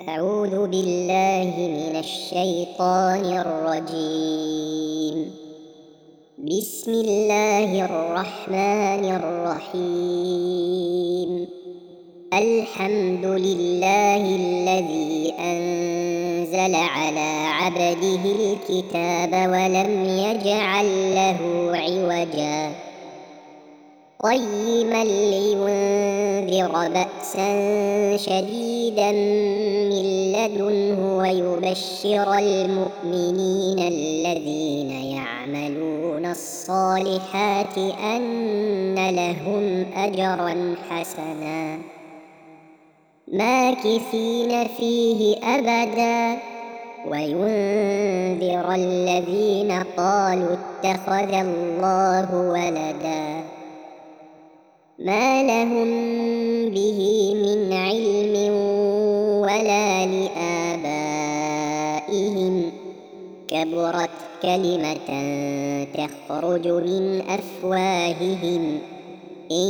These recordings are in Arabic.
أعوذ بالله من الشيطان الرجيم. بسم الله الرحمن الرحيم. الحمد لله الذي أنزل على عبده الكتاب ولم يجعل له عوجا قيما لينذر بأسا شديدا من لدنه ويبشر المؤمنين الذين يعملون الصالحات أن لهم أجرا حسنا ماكثين فيه أبدا وينذر الذين قالوا اتخذ الله ولدا ما لهم به من علم ولا لآبائهم كبرت كلمة تخرج من أفواههم إن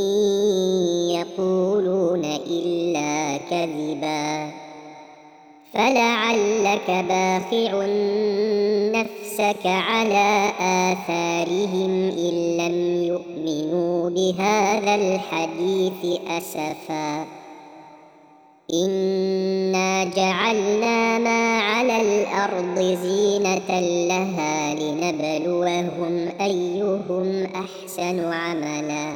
يقولون إلا كذبا فلعلك باخع نفسك على آثارهم إن لم يؤمنوا بهذا الحديث أسفا إنا جعلنا ما على الأرض زينة لها لنبلوهم أيهم أحسن عملا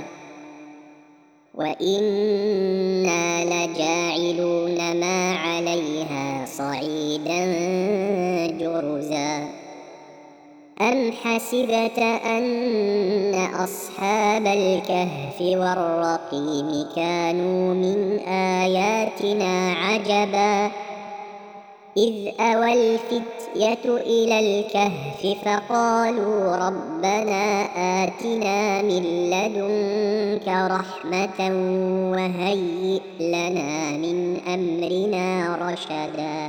وإنا لجاعلون ما عليها صعيدا جرزا أم حسبت أن أصحاب الكهف والرقيم كانوا من آياتنا عجبا إذ أوى الفتية إلى الكهف فقالوا ربنا آتنا من لدنك رحمة وهيئ لنا من أمرنا رشدا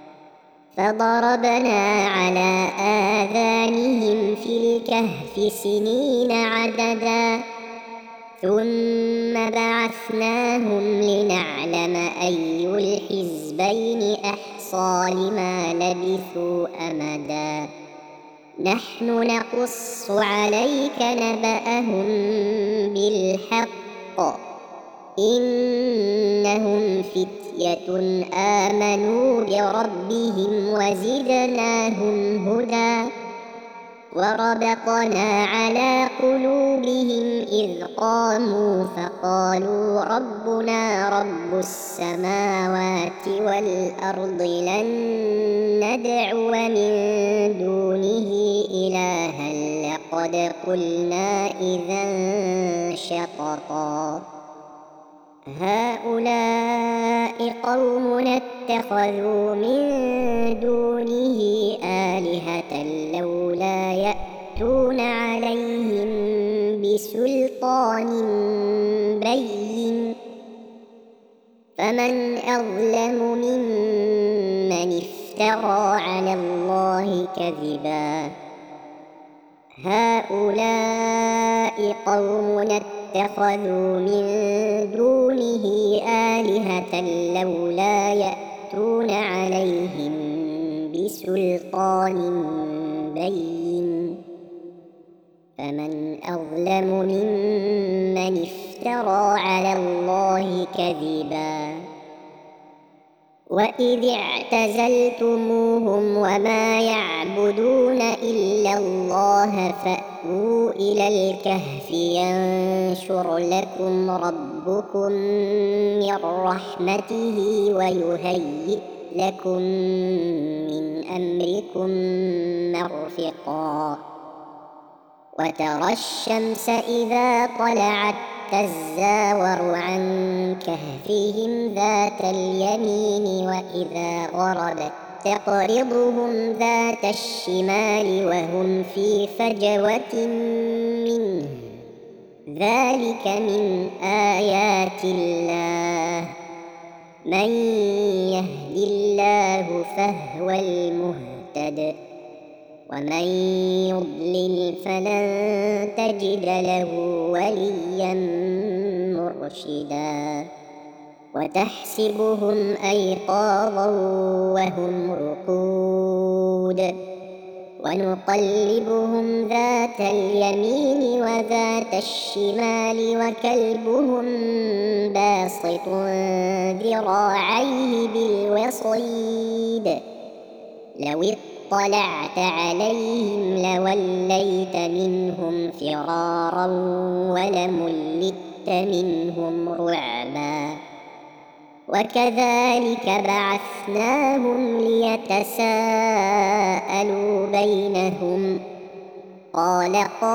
فضربنا على آذانهم في الكهف سنين عددا ثم بعثناهم لنعلم أي الحزبين أحصى لما لبثوا أمدا نحن نقص عليك نبأهم بالحق إنهم فتية آمنوا بربهم وزدناهم هدى وربطنا على قلوبهم إذ قاموا فقالوا ربنا رب السماوات والأرض لن ندعو من دونه إلها لقد قلنا إذا شططا هؤلاء قومنا اتخذوا من دونه آلهة لولا يأتون عليهم بسلطان بين فمن أظلم ممن افترى على الله كذبا هؤلاء قومنا اتخذوا من دونه آلهة لولا يأتون عليهم بسلطان بين فمن أظلم ممن افترى على الله كذبا وإذ اعتزلتموهم وما يعبدون إلا الله فأووا إلى الكهف ينشر لكم ربكم من رحمته ويهيئ لكم من أمركم مرفقا وترى الشمس إذا طلعت تزاور عن كهفهم ذات اليمين وإذا غربت تقرضهم ذات الشمال وهم في فجوة منه ذلك من آيات الله من يهد الله فهو المهتد ومن يضلل فلن تجد له وليا مرشدا وتحسبهم أيقاظا وهم رقود ونقلبهم ذات اليمين وذات الشمال وكلبهم باسط ذراعيه بالوصيد لو اطلعت عليهم لوليت منهم فرارا ولملئت منهم رعبا وكذلك بعثناهم ليتساءلوا بينهم قال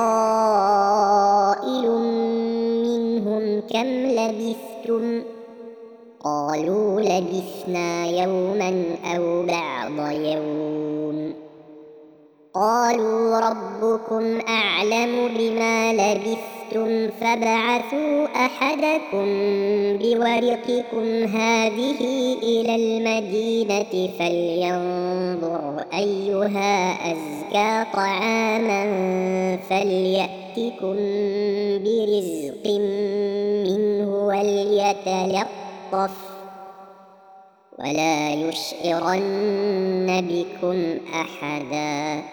قائل منهم كم لبثتم قالوا لبثنا يوما أو بعض يوم قالوا ربكم أعلم بما لبثتم فابعثوا أحدكم بورقكم هذه إلى المدينة فلينظر أيها أزكى طعاما فليأتكم برزق منه وليتلطف ولا يشعرن بكم أحدا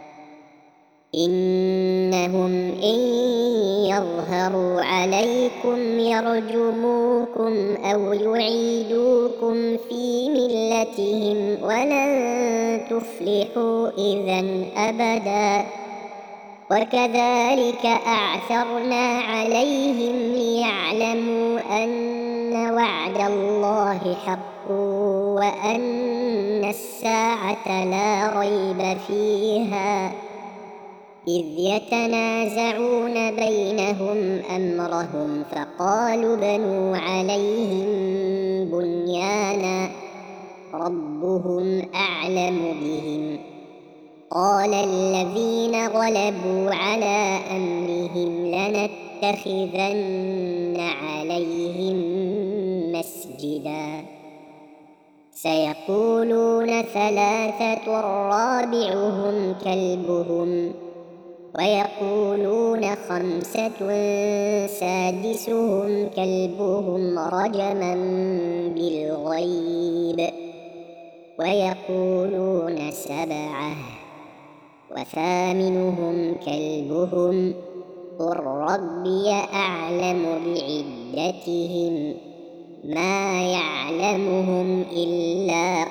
إنهم إن يظهروا عليكم يرجموكم أو يعيدوكم في ملتهم ولن تفلحوا إذا أبدا وكذلك أعثرنا عليهم ليعلموا أن وعد الله حق وأن الساعة لا ريب فيها إذ يتنازعون بينهم أمرهم فقالوا بنوا عليهم بنيانا ربهم أعلم بهم قال الذين غلبوا على أمرهم لنتخذن عليهم مسجدا سيقولون ثلاثة رابعهم كلبهم ويقولون خمسة سادسهم كلبهم رجما بالغيب ويقولون سبعة وثامنهم كلبهم قل ربي أعلم بعدتهم ما يعلمهم إلا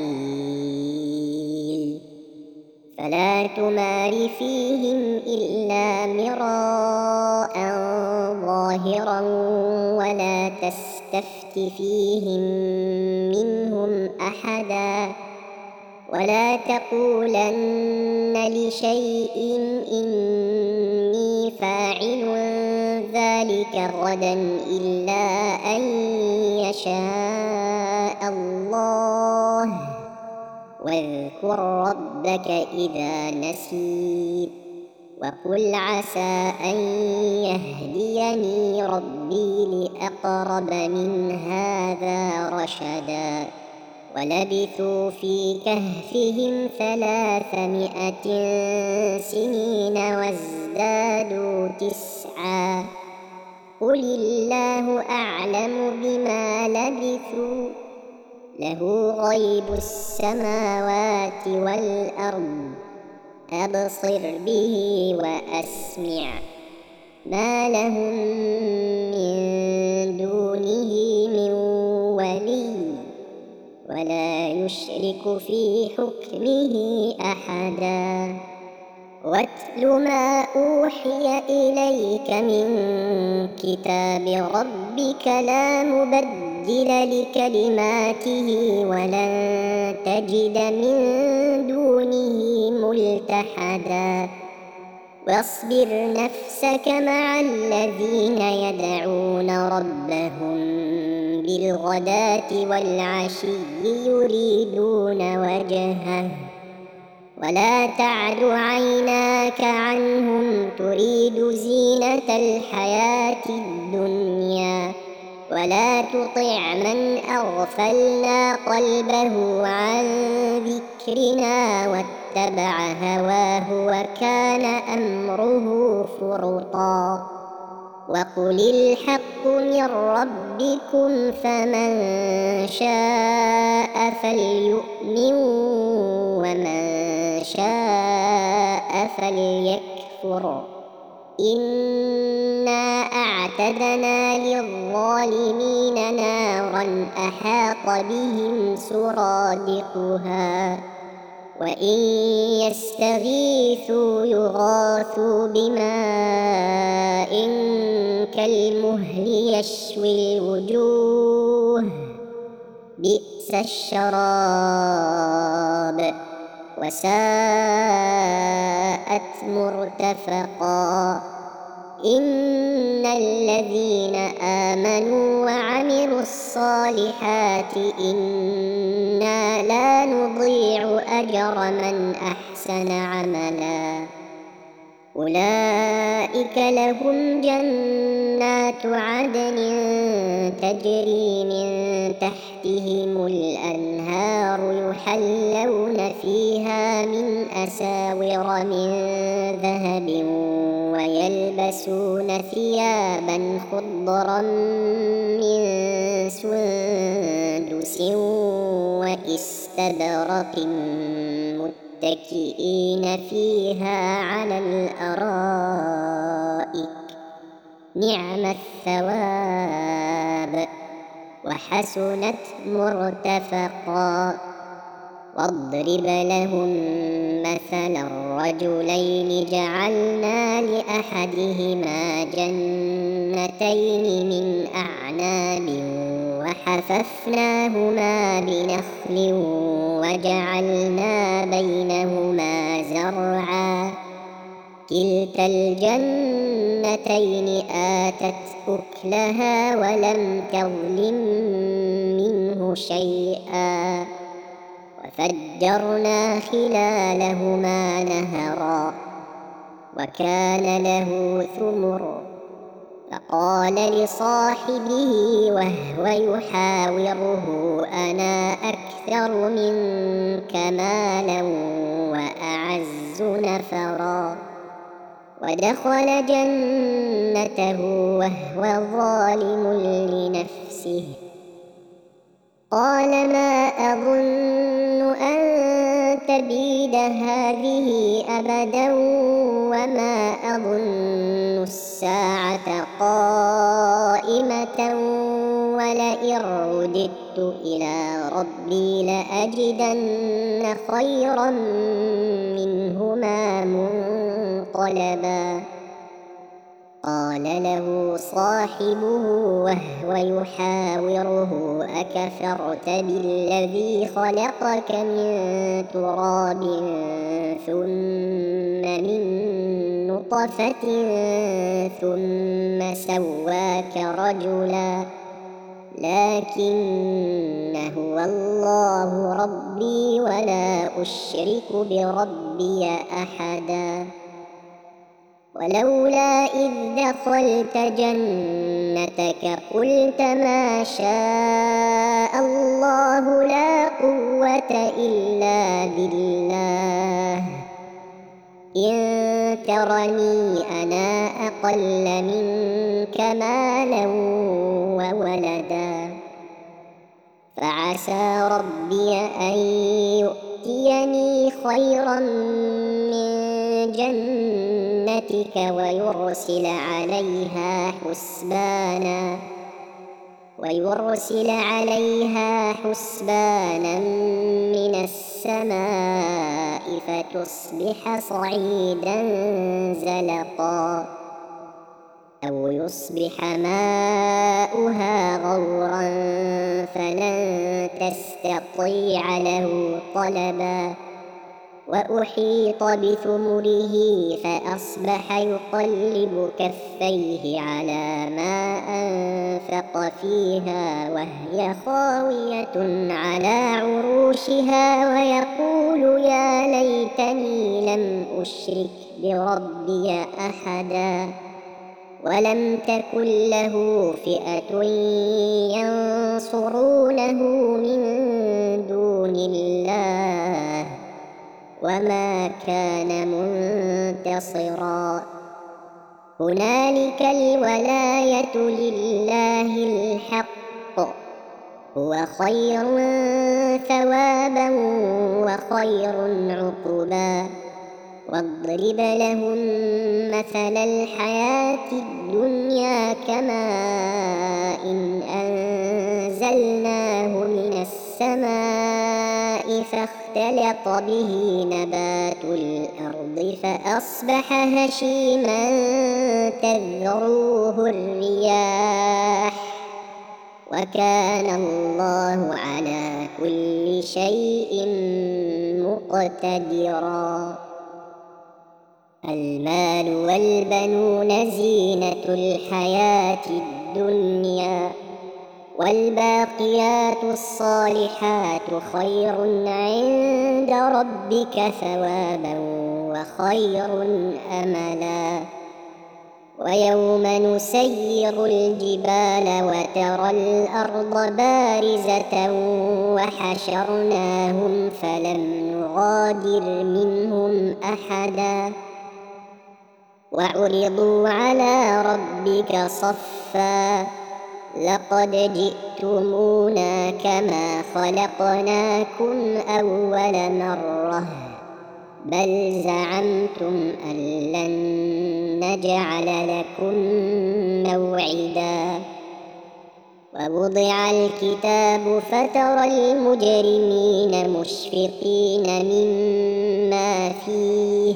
قليل فلا تمار فيهم إلا مراء ظاهرا ولا تستفت فيهم منهم أحدا ولا تقولن لشيء إني فاعل ذلك غدا إلا أن يشاء الله واذكر ربك إذا نسيت وقل عسى أن يهديني ربي لأقرب من هذا رشدا ولبثوا في كهفهم 300 سنين وازدادوا 9 قل الله أعلم بما لبثوا له غيب السماوات والأرض أبصر به وأسمع ما لهم من دونه من ولي ولا يشرك في حكمه أحدا واتل ما أوحي إليك من كتاب ربك لا مبدل لكلماته ولن تجد من دونه ملتحدا واصبر نفسك مع الذين يدعون ربهم بالغداة والعشي يريدون وجهه ولا تعد عيناك عنهم تريد زينة الحياة الدنيا ولا تطع من أغفلنا قلبه عن ذكرنا واتبع هواه وكان أمره فرطا وقل الحق من ربكم فمن شاء فليؤمن ومن شاء فليكفر إنا أعتدنا للظالمين نارا أحاط بهم سرادقها وإن يستغيثوا يغاثوا بماء كالمهل يشوي الوجوه بئس الشراب وساءت مرتفقا إن الذين آمنوا وعملوا الصالحات إنا لا نضيع أجر من أحسن عملا أولئك لهم جنات عدن تجري من تحتهم الأنهار يحلون فيها من أساور من ذهب ويلبسون ثيابا خضرا من سندس وإستبرق متكئين فيها على الأرائك نعم الثواب وحسنت مرتفقا واضرب لهم مثلا الرجلين جعلنا لأحدهما جنتين من أعناب وحففناهما بنخل وجعلنا بينهما زرعا كلتا الجنتين آتت أكلها ولم تظلم منه شيئا وفجرنا خلالهما نهرا وكان له ثمر فقال لصاحبه وهو يحاوره أنا أكثر منك مالا وأعز نفرا ودخل جنته وهو ظالم لنفسه قال ما أظن أن تبيد هذه أبدا وما أظن الساعة قائمة ولئن رددت إلى ربي لأجدن خيرا منهما منقلبا قال له صاحبه وهو يحاوره أكفرت بالذي خلقك من تراب ثم من نطفة ثم سواك رجلا لكن هو الله ربي ولا أشرك بربي أحدا ولولا إذ دخلت جنتك قلت ما شاء الله لا قوة إلا بالله إن ترني أنا أقل منك مالا وولدا فعسى ربي أن يؤتيني خيرا من جنتك ويرسل عليها حسبانا من السماء فتصبح صعيدا زلقا أو يصبح ماؤها غورا فلن تستطيع له طلبا وأحيط بثمره فأصبح يقلب كفيه على ما أنفق فيها وهي خاوية على عروشها ويقول يا ليتني لم أشرك بربي أحدا ولم تكن له فئة ينصرونه من دون الله وما كان منتصرا هنالك الولاية لله الحق، هو خير ثوابا وخير عقبا. واضرب لهم مثل الحياة الدنيا كماء أنزلناه من السماء فاختلط به نبات الأرض فأصبح هشيما تذروه الرياح، وكان الله على كل شيء مقتدرا. المال والبنون زينة الحياة الدنيا، والباقيات الصالحات خير عند ربك ثوابا وخير أملا. ويوم نسير الجبال وترى الأرض بارزة وحشرناهم فلم نغادر منهم أحدا، وعرضوا على ربك صفا لقد جئتمونا كما خلقناكم أول مرة بل زعمتم أن لن نجعل لكم موعدا. ووضع الكتاب فترى المجرمين مشفقين مما فيه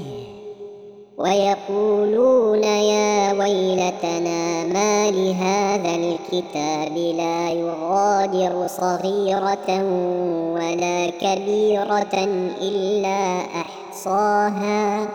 ويقولون يا ويلتنا ما لهذا الكتاب لا يغادر صغيرة ولا كبيرة إلا أحصاها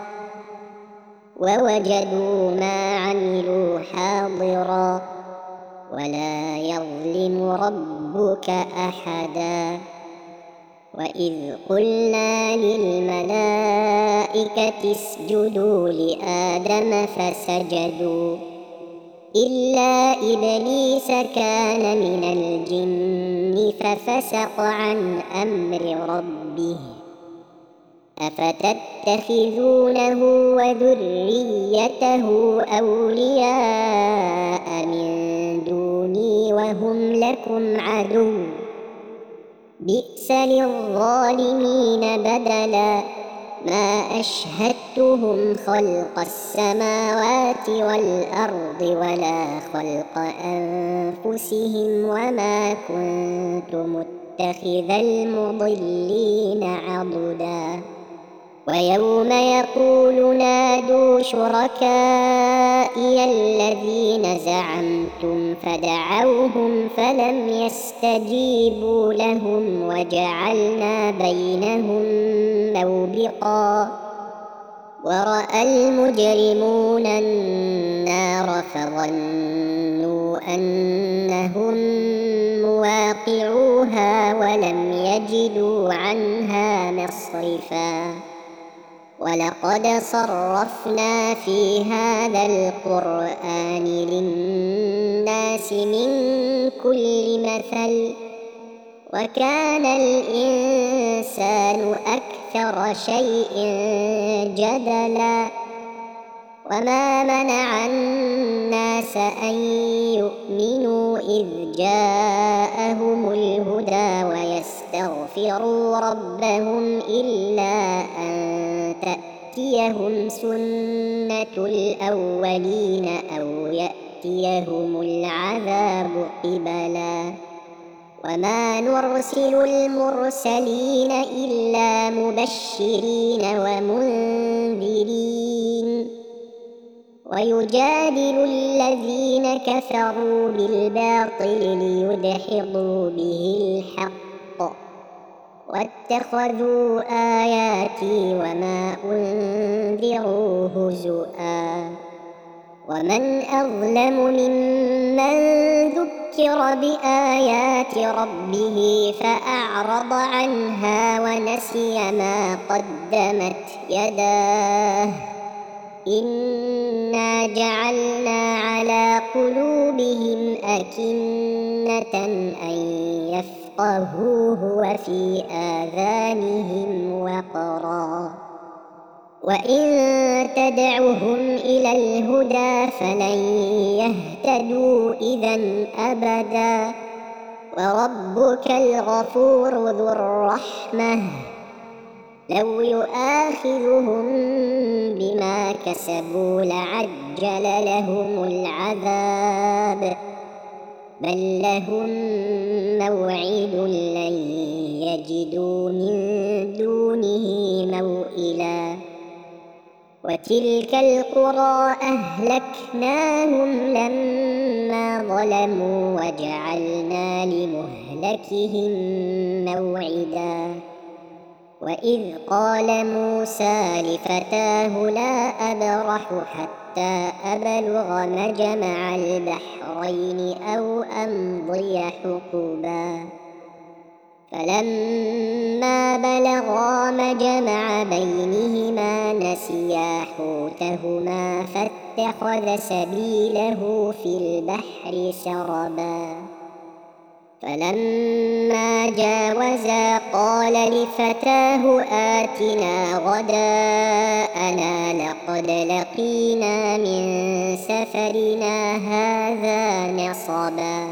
ووجدوا ما عملوا حاضرا ولا يظلم ربك أحدا. وإذ قلنا للملائكة اسجدوا لآدم فسجدوا إلا إبليس كان من الجن ففسق عن أمر ربه. أفتتخذونه وذريته أولياء من دوني وهم لكم عدو بئس للظالمين بدلا. ما أشهدتهم خلق السماوات والأرض ولا خلق أنفسهم وما كنت متخذ المضلين عضدا. ويوم يقول نادوا شركائي الذين زعمتم فدعوهم فلم يستجيبوا لهم وجعلنا بينهم موبقا. ورأى المجرمون النار فظنوا أنهم مواقعوها ولم يجدوا عنها مصرفا. ولقد صرفنا في هذا القرآن للناس من كل مثل وكان الإنسان أكثر شيء جدلا. وما منع الناس أن يؤمنوا إذ جاءهم الهدى ويستغفروا ربهم إلا أن تأتيهم سنة الأولين أو يأتيهم العذاب قبلا. وما نرسل المرسلين إلا مبشرين ومنذرين ويجادل الذين كفروا بالباطل ليدحضوا به الحق واتخذوا آياتي وما أنذروا هزؤا. ومن أظلم ممن ذكر بآيات ربه فأعرض عنها ونسي ما قدمت يداه إنا جعلنا على قلوبهم أكنة أن يفقهوه وفي آذانهم وقرا وإن تدعهم إلى الهدى فلن يهتدوا إذا أبدا. وربك الغفور ذو الرحمة لو يؤاخذهم بما كسبوا لعجل لهم العذاب، بل لهم موعد لن يجدوا من دونه موئلا. وتلك القرى أهلكناهم لما ظلموا وجعلنا لمهلكهم موعدا. وإذ قال موسى لفتاه لا أبرح حتى أبلغ مجمع البحرين أو أمضي حقبا، فلما بلغا مجمع بينهما نسيا حوتهما فاتخذ سبيله في البحر سربا. فلما جاوزا قال لفتاه آتنا غداءنا لقد لقينا من سفرنا هذا نصبا.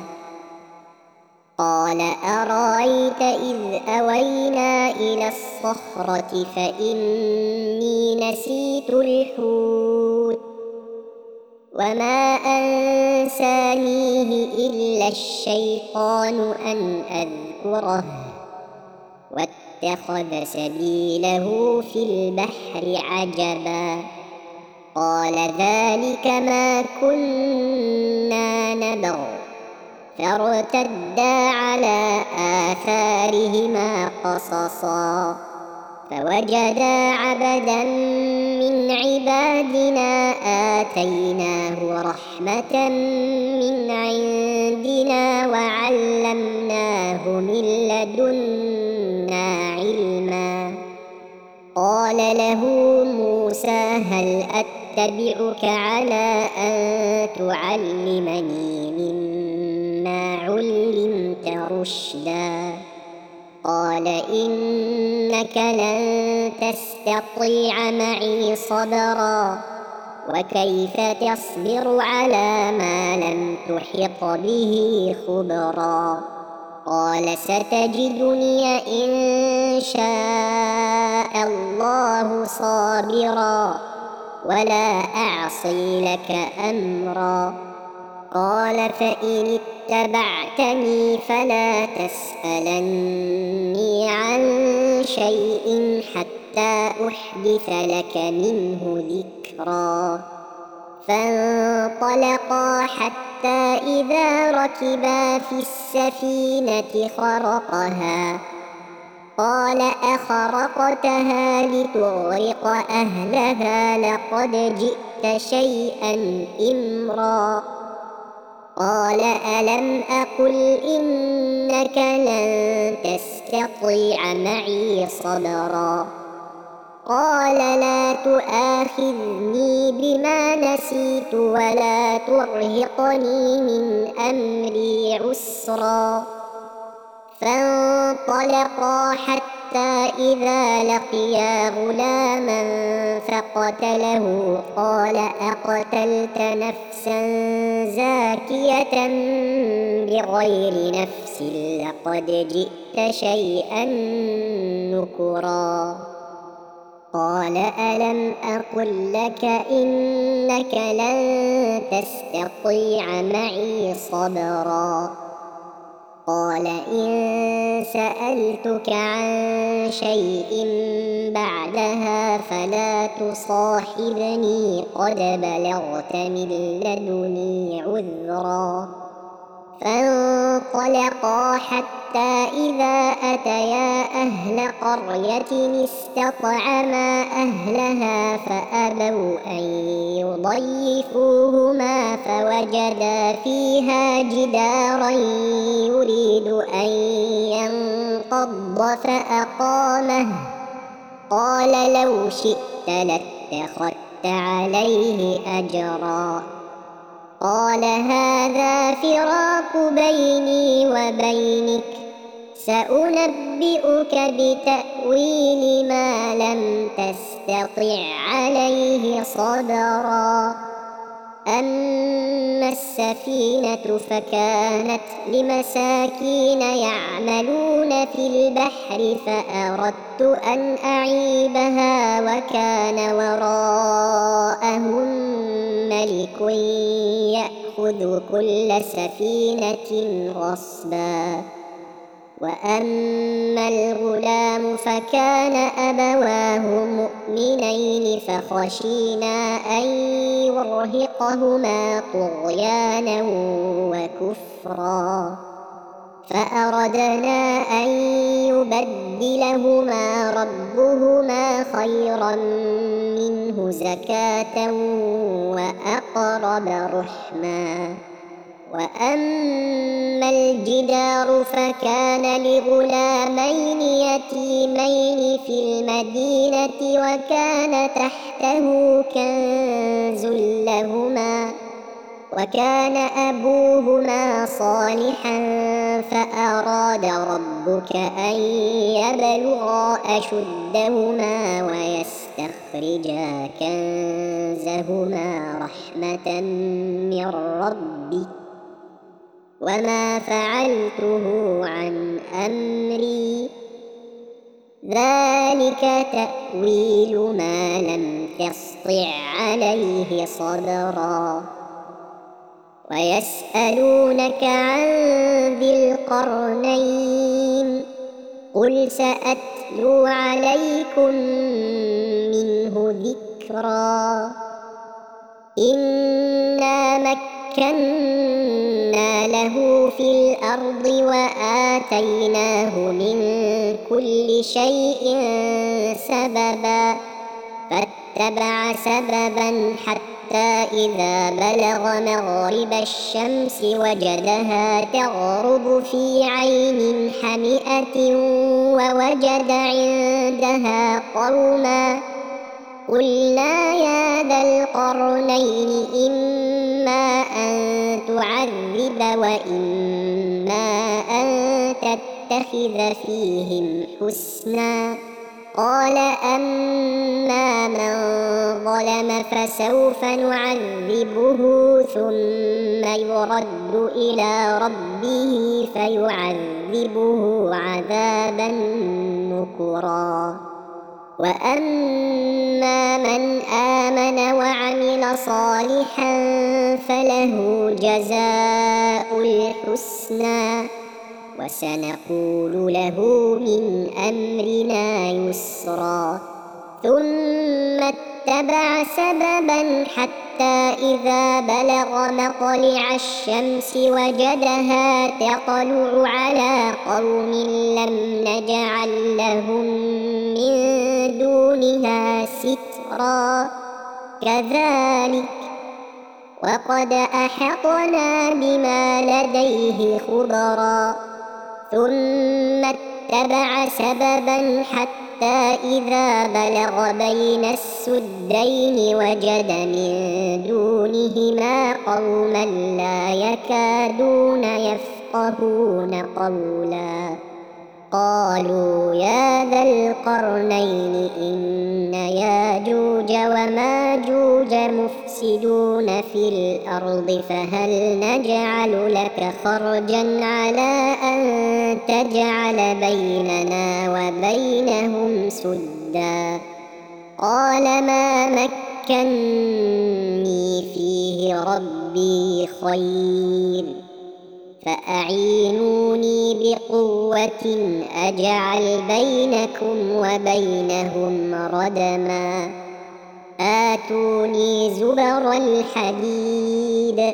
قال أرأيت إذ أوينا إلى الصخرة فإني نسيت الحوت وما أنسانيه إلا الشيطان أن أذكره واتخذ سبيله في البحر عجبا. قال ذلك ما كنا نبغ فارتدا على آثارهما قصصا، فوجدا عبدا من عبادنا آتيناه رحمة من عندنا وعلمناه من لدنا علما. قال له موسى هل أتبعك على أن تعلمني مما علمت رشدا؟ قال إنك لن تستطيع معي صبرا وكيف تصبر على ما لم تحط به خبرا. قال ستجدني إن شاء الله صابرا ولا أعصي لك أمرا. قال فإن اتبعتني فلا تسألني عن شيء حتى أحدث لك منه ذكرا. فانطلقا حتى إذا ركبا في السفينة خرقها قال أخرقتها لتغرق أهلها لقد جئت شيئا إمرا. قال ألم أقل إنك لن تستطيع معي صبرا. قال لا تؤاخذني بما نسيت ولا ترهقني من أمري عسرا. فانطلقا حتى إذا لقيا غلاما فقتله قال أقتلت نفسا زاكية بغير نفس لقد جئت شيئا نكرا. قال ألم أقل لك إنك لن تستطيع معي صبرا. قال إن سألتك عن شيء بعدها فلا تصاحبني قد بلغت من لدني عذرا. فانطلقا حتى إذا أتيا أهل قرية استطعما أهلها فأبوا أن يضيفوهما فوجدا فيها جدارا يريد أن ينقض فأقامه. قال لو شئت لاتخذت عليه أجرا. قال هذا فراق بيني وبينك سأنبئك بتأويل ما لم تستطع عليه صبرا. أما السفينة فكانت لمساكين يعملون في البحر فأردت أن أعيبها وكان وراءهم ملك يأخذ كل سفينة غصبا. وأما الغلام فكان أبواه مؤمنين فخشينا أن يرهقهما طغيانا وكفرا، فأردنا أن يبدلهما ربهما خيرا منه زكاة وأقرب رحما. وأما الجدار فكان لغلامين يتيمين في المدينة وكان تحته كنز لهما وكان أبوهما صالحا فأراد ربك أن يبلغا أشدهما ويستخرجا كنزهما رحمة من ربك وما فعلته عن أمري ذلك تأويل ما لم تسطع عليه صبرا. ويسألونك عن ذي القرنين قل سأتلو عليكم منه ذكرا. إنا مكنا له في الأرض وآتيناه من كل شيء سببا فاتبع سببا حتى إذا بلغ مغرب الشمس وجدها تغرب في عين حمئة ووجد عندها قوما قلنا يا ذا القرنين إما أن تعذب وإما أن تتخذ فيهم حسنا. قال أما من ظلم فسوف نعذبه ثم يرد إلى ربه فيعذبه عذابا نكرا. وأما من آمن وعمل صالحا فله جزاء الحسنى وسنقول له من أمرنا يسرا. ثم اتبع سببا حتى إذا بلغ مطلع الشمس وجدها تطلع على قوم لم نجعل لهم من دونها سترا كذلك وقد أحطنا بما لديه خبرا. ثم اتبع سببا حتى إذا بلغ بين السدين وجد من دونهما قوما لا يكادون يفقهون قولا قالوا يا ذا القرنين إن ياجوج وماجوج مفسدون في الأرض فهل نجعل لك خرجا على أن تجعل بيننا وبينهم سدا. قال ما مكني فيه ربي خير فأعينوني بقوة أجعل بينكم وبينهم ردما. آتوني زبر الحديد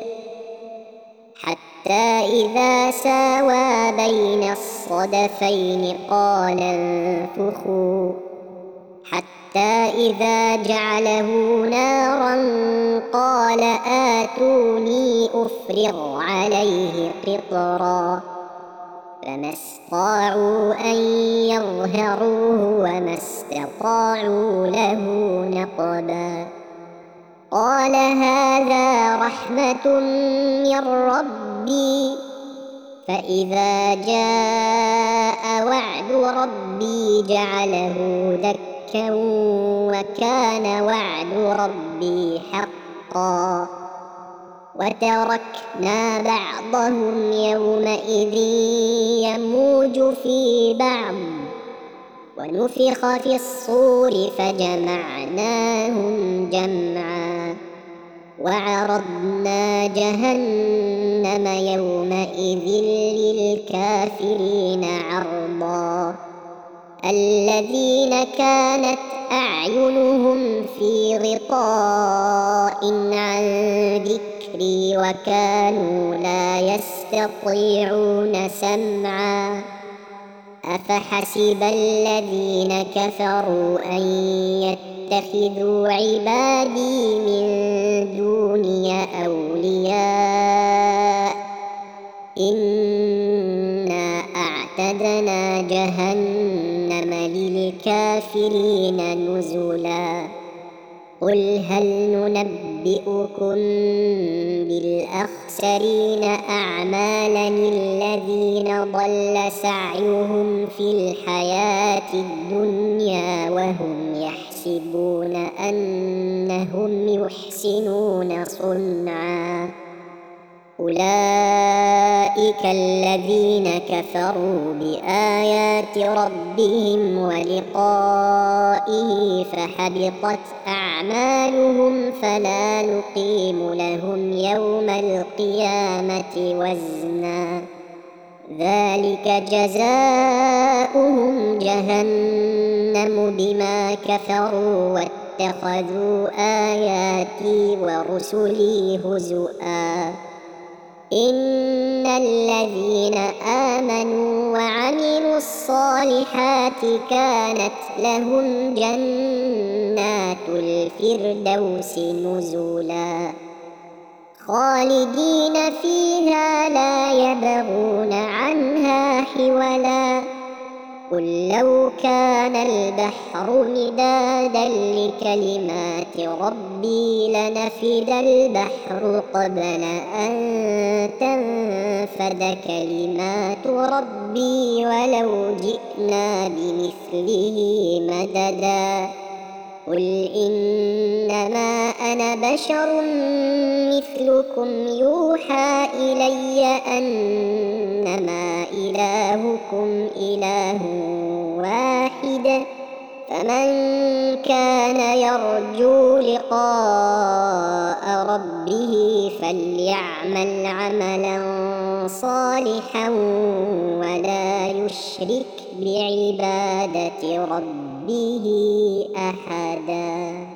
حتى إذا ساوى بين الصدفين قال انفخوا حتى إذا جعله نارا قال آتوني أفرغ عليه قطرا فما استطاعوا أن يظهروه وما استطاعوا له نقبا. قال هذا رحمة من ربي فإذا جاء وعد ربي جعله دكا وكان وعد ربي حقا وتركنا بعضهم يومئذ يموج في بعض ونفخ في الصور فجمعناهم جمعا وعرضنا جهنم يومئذ للكافرين عرضا الذين كانت أعينهم في غطاء عن ذكري وكانوا لا يستطيعون سمعا أفحسب الذين كفروا أن يتخذوا عبادي من دوني أولياء إنا أعتدنا جهنم للكافرين نزلا قل هل ننبئكم بالأخسرين أعمالا الذين ضل سعيهم في الحياة الدنيا وهم يحسبون أنهم يحسنون صنعا أولئك الذين كفروا بآيات ربهم ولقائه فحبطت أعمالهم فلا نقيم لهم يوم القيامة وزنا ذلك جزاؤهم جهنم بما كفروا واتخذوا آياتي ورسلي هزؤا إن الذين آمنوا وعملوا الصالحات كانت لهم جنات الفردوس نزلا خالدين فيها لا يبغون عنها حولا قل لو كان البحر مدادا لكلمات ربي لنفد البحر قبل أن تنفد كلمات ربي ولو جئنا بمثله مددا قل إنما أنا بشر مثلكم يوحى إلي أنما إلهكم إله واحد فمن كان يرجو لقاء ربه فليعمل عملا صالحا ولا يشرك بعبادة ربه أحدا.